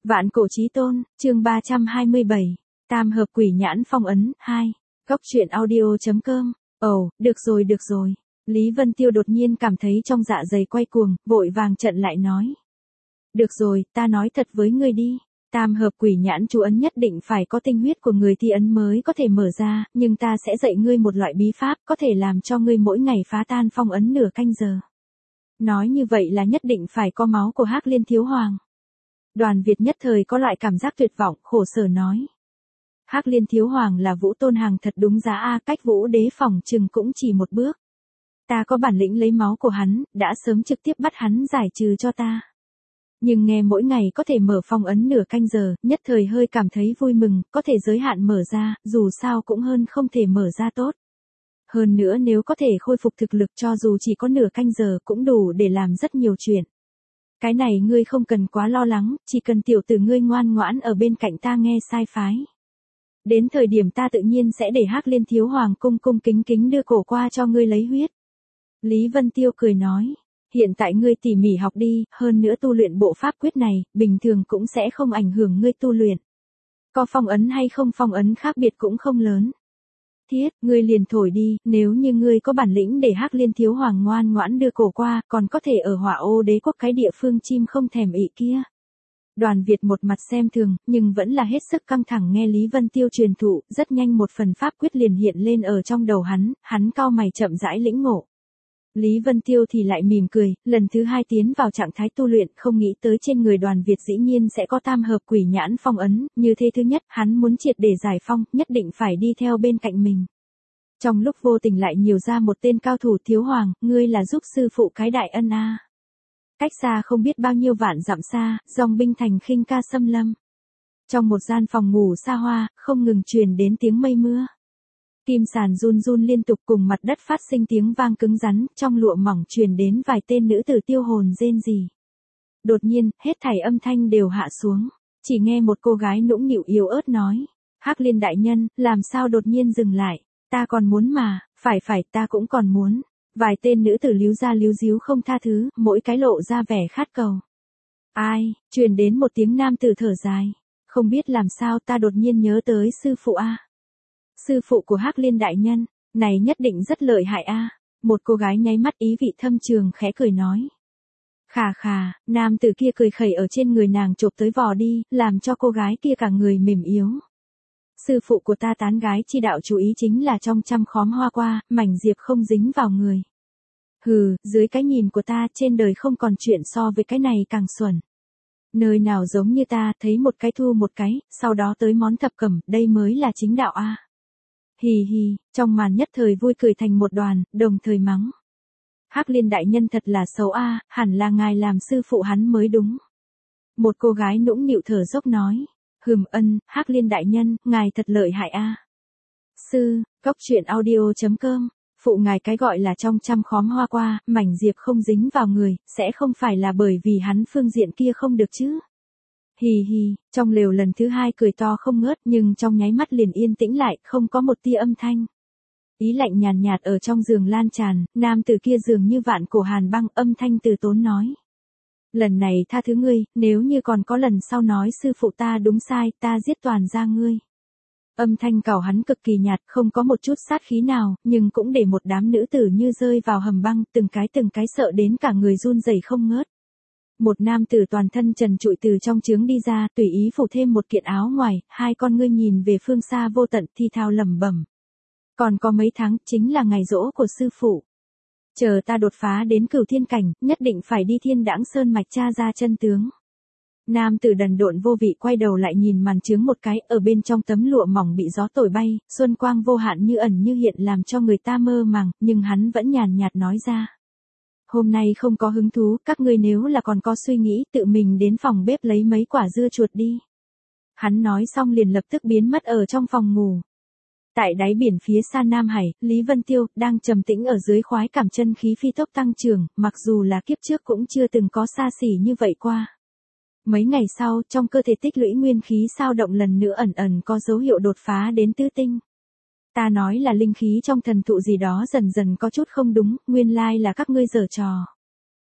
Vạn cổ chí tôn, chương 327. Tam hợp quỷ nhãn phong ấn, 2. Góc truyện audio.com. Ồ, được rồi. Lý Vân Tiêu đột nhiên cảm thấy trong dạ dày quay cuồng, vội vàng trận lại nói. Được rồi, ta nói thật với ngươi đi. Tam hợp quỷ nhãn chú ấn nhất định phải có tinh huyết của người thi ấn mới có thể mở ra, nhưng ta sẽ dạy ngươi một loại bí pháp có thể làm cho ngươi mỗi ngày phá tan phong ấn nửa canh giờ. Nói như vậy là nhất định phải có máu của Hắc Liên Thiếu Hoàng. Đoàn Việt nhất thời có loại cảm giác tuyệt vọng, khổ sở nói. Hắc Liên Thiếu Hoàng là Vũ Tôn hàng thật đúng giá a, cách Vũ Đế phòng chừng cũng chỉ một bước. Ta có bản lĩnh lấy máu của hắn, đã sớm trực tiếp bắt hắn giải trừ cho ta. Nhưng nghe mỗi ngày có thể mở phong ấn nửa canh giờ, nhất thời hơi cảm thấy vui mừng, có thể giới hạn mở ra, dù sao cũng hơn không thể mở ra tốt. Hơn nữa nếu có thể khôi phục thực lực cho dù chỉ có nửa canh giờ cũng đủ để làm rất nhiều chuyện. Cái này ngươi không cần quá lo lắng, chỉ cần tiểu tử ngươi ngoan ngoãn ở bên cạnh ta nghe sai phái. Đến thời điểm ta tự nhiên sẽ để Hắc Liên Thiếu Hoàng cung cung kính kính đưa cổ qua cho ngươi lấy huyết. Lý Vân Tiêu cười nói, hiện tại ngươi tỉ mỉ học đi, hơn nữa tu luyện bộ pháp quyết này, bình thường cũng sẽ không ảnh hưởng ngươi tu luyện. Có phong ấn hay không phong ấn khác biệt cũng không lớn. Thiết, ngươi liền thổi đi, nếu như ngươi có bản lĩnh để Hắc Liên Thiếu Hoàng ngoan ngoãn đưa cổ qua, còn có thể ở Hỏa Ô Đế quốc cái địa phương chim không thèm ị kia. Đoàn Việt một mặt xem thường, nhưng vẫn là hết sức căng thẳng nghe Lý Vân Tiêu truyền thụ, rất nhanh một phần pháp quyết liền hiện lên ở trong đầu hắn cau mày chậm rãi lĩnh ngộ. Lý Vân Tiêu thì lại mỉm cười, lần thứ hai tiến vào trạng thái tu luyện, không nghĩ tới trên người Đoàn Việt dĩ nhiên sẽ có tam hợp quỷ nhãn phong ấn, như thế thứ nhất, hắn muốn triệt để giải phong, nhất định phải đi theo bên cạnh mình. Trong lúc vô tình lại nhiều ra một tên cao thủ. Thiếu Hoàng, ngươi là giúp sư phụ cái đại ân a. Cách xa không biết bao nhiêu vạn dặm xa, dòng binh thành khinh ca xâm lâm. Trong một gian phòng ngủ xa hoa, không ngừng truyền đến tiếng mây mưa. Kim sàn run run liên tục cùng mặt đất phát sinh tiếng vang cứng rắn, trong lụa mỏng truyền đến vài tên nữ tử tiêu hồn rên rỉ. Đột nhiên, hết thảy âm thanh đều hạ xuống, chỉ nghe một cô gái nũng nịu yếu ớt nói, Hắc Liên đại nhân, làm sao đột nhiên dừng lại, ta còn muốn mà, phải ta cũng còn muốn. Vài tên nữ tử líu ra líu díu không tha thứ, mỗi cái lộ ra vẻ khát cầu. Ai, truyền đến một tiếng nam tử thở dài, không biết làm sao ta đột nhiên nhớ tới sư phụ a. Sư phụ của Hắc Liên đại nhân, này nhất định rất lợi hại a. Một cô gái nháy mắt ý vị thâm trường khẽ cười nói. Khà, nam tử kia cười khẩy ở trên người nàng chộp tới vò đi, làm cho cô gái kia cả người mềm yếu. Sư phụ của ta tán gái chi đạo chú ý chính là trong trăm khóm hoa qua, mảnh diệp không dính vào người. Hừ, dưới cái nhìn của ta trên đời không còn chuyện so với cái này càng xuẩn. Nơi nào giống như ta thấy một cái thu một cái, sau đó tới món thập cẩm, đây mới là chính đạo a. Hì, trong màn nhất thời vui cười thành một đoàn, đồng thời mắng. Hắc Liên đại nhân thật là xấu a, hẳn là ngài làm sư phụ hắn mới đúng. Một cô gái nũng nịu thở dốc nói. Hắc Liên đại nhân, ngài thật lợi hại a. Sư, góc truyện audio.com, phụ ngài cái gọi là trong trăm khóm hoa qua, mảnh diệp không dính vào người, sẽ không phải là bởi vì hắn phương diện kia không được chứ. Hì, trong lều lần thứ hai cười to không ngớt nhưng trong nháy mắt liền yên tĩnh lại, không có một tia âm thanh. Ý lạnh nhàn nhạt ở trong giường lan tràn, nam tử kia dường như vạn cổ hàn băng, âm thanh từ tốn nói. Lần này tha thứ ngươi, nếu như còn có lần sau nói sư phụ ta đúng sai, ta giết toàn ra ngươi. Âm thanh cào hắn cực kỳ nhạt, không có một chút sát khí nào, nhưng cũng để một đám nữ tử như rơi vào hầm băng, từng cái sợ đến cả người run rẩy không ngớt. Một nam tử toàn thân trần trụi từ trong trướng đi ra, tùy ý phủ thêm một kiện áo ngoài, hai con ngươi nhìn về phương xa vô tận, thi thao lẩm bẩm. Còn có mấy tháng, chính là ngày giỗ của sư phụ. Chờ ta đột phá đến cửu thiên cảnh, nhất định phải đi Thiên Đãng Sơn mạch tra ra chân tướng. Nam tử đần độn vô vị quay đầu lại nhìn màn trướng một cái, ở bên trong tấm lụa mỏng bị gió thổi bay, xuân quang vô hạn như ẩn như hiện làm cho người ta mơ màng, nhưng hắn vẫn nhàn nhạt nói ra. Hôm nay không có hứng thú, các ngươi nếu là còn có suy nghĩ tự mình đến phòng bếp lấy mấy quả dưa chuột đi. Hắn nói xong liền lập tức biến mất ở trong phòng ngủ. Tại đáy biển phía xa Nam Hải, Lý Vân Tiêu đang trầm tĩnh ở dưới khoái cảm chân khí phi tốc tăng trưởng, mặc dù là kiếp trước cũng chưa từng có xa xỉ như vậy qua. Mấy ngày sau, trong cơ thể tích lũy nguyên khí sao động lần nữa ẩn có dấu hiệu đột phá đến tứ tinh. Ta nói là linh khí trong thần thụ gì đó dần dần có chút không đúng, nguyên lai là các ngươi giở trò.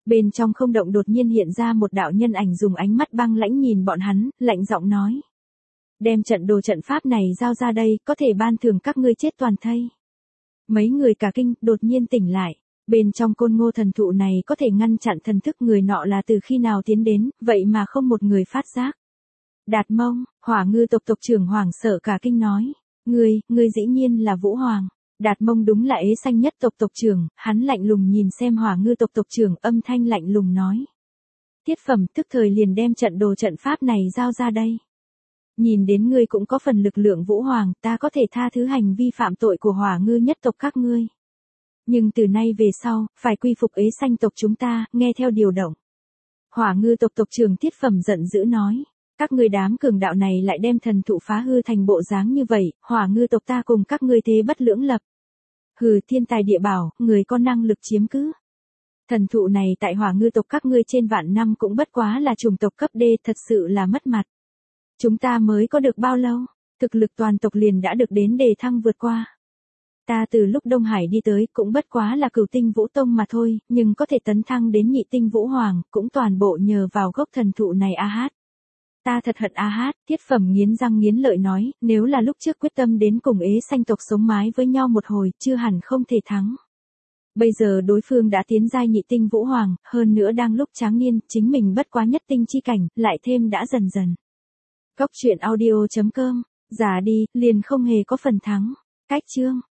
Bên trong không động đột nhiên hiện ra một đạo nhân ảnh dùng ánh mắt băng lãnh nhìn bọn hắn, lạnh giọng nói. Đem trận đồ trận pháp này giao ra đây, có thể ban thưởng các ngươi chết toàn thây. Mấy người cả kinh, đột nhiên tỉnh lại. Bên trong côn ngô thần thụ này có thể ngăn chặn thần thức người nọ là từ khi nào tiến đến, vậy mà không một người phát giác. Đạt Mông, Hỏa Ngư tộc tộc trưởng hoảng sợ cả kinh nói. Ngươi dĩ nhiên là Vũ Hoàng. Đạt Mông đúng là ế xanh nhất tộc tộc trưởng, hắn lạnh lùng nhìn xem Hỏa Ngư tộc tộc trưởng, âm thanh lạnh lùng nói. Tiết Phẩm tức thời liền đem trận đồ trận pháp này giao ra đây. Nhìn đến ngươi cũng có phần lực lượng Vũ Hoàng, ta có thể tha thứ hành vi phạm tội của Hỏa Ngư nhất tộc các ngươi. Nhưng từ nay về sau, phải quy phục ế xanh tộc chúng ta, nghe theo điều động. Hỏa Ngư tộc tộc trưởng Tiết Phẩm giận dữ nói. Các ngươi đám cường đạo này lại đem thần thụ phá hư thành bộ dáng như vậy, Hỏa Ngư tộc ta cùng các ngươi thế bất lưỡng lập. Hừ, thiên tài địa bảo, người có năng lực chiếm cứ. Thần thụ này tại Hỏa Ngư tộc các ngươi trên vạn năm cũng bất quá là chủng tộc cấp D, thật sự là mất mặt. Chúng ta mới có được bao lâu, thực lực toàn tộc liền đã được đến đề thăng vượt qua. Ta từ lúc Đông Hải đi tới cũng bất quá là Cửu Tinh Vũ Tông mà thôi, nhưng có thể tấn thăng đến Nhị Tinh Vũ Hoàng, cũng toàn bộ nhờ vào gốc thần thụ này a hát. Ta thật hận a hát, Tiết Phẩm nghiến răng nghiến lợi nói, nếu là lúc trước quyết tâm đến cùng ế xanh tộc sống mái với nhau một hồi, chưa hẳn không thể thắng. Bây giờ đối phương đã tiến giai Nhị Tinh Vũ Hoàng, hơn nữa đang lúc tráng niên, chính mình bất quá nhất tinh chi cảnh, lại thêm đã dần dần. Góc truyện audio.com, già đi, liền không hề có phần thắng. Cách chương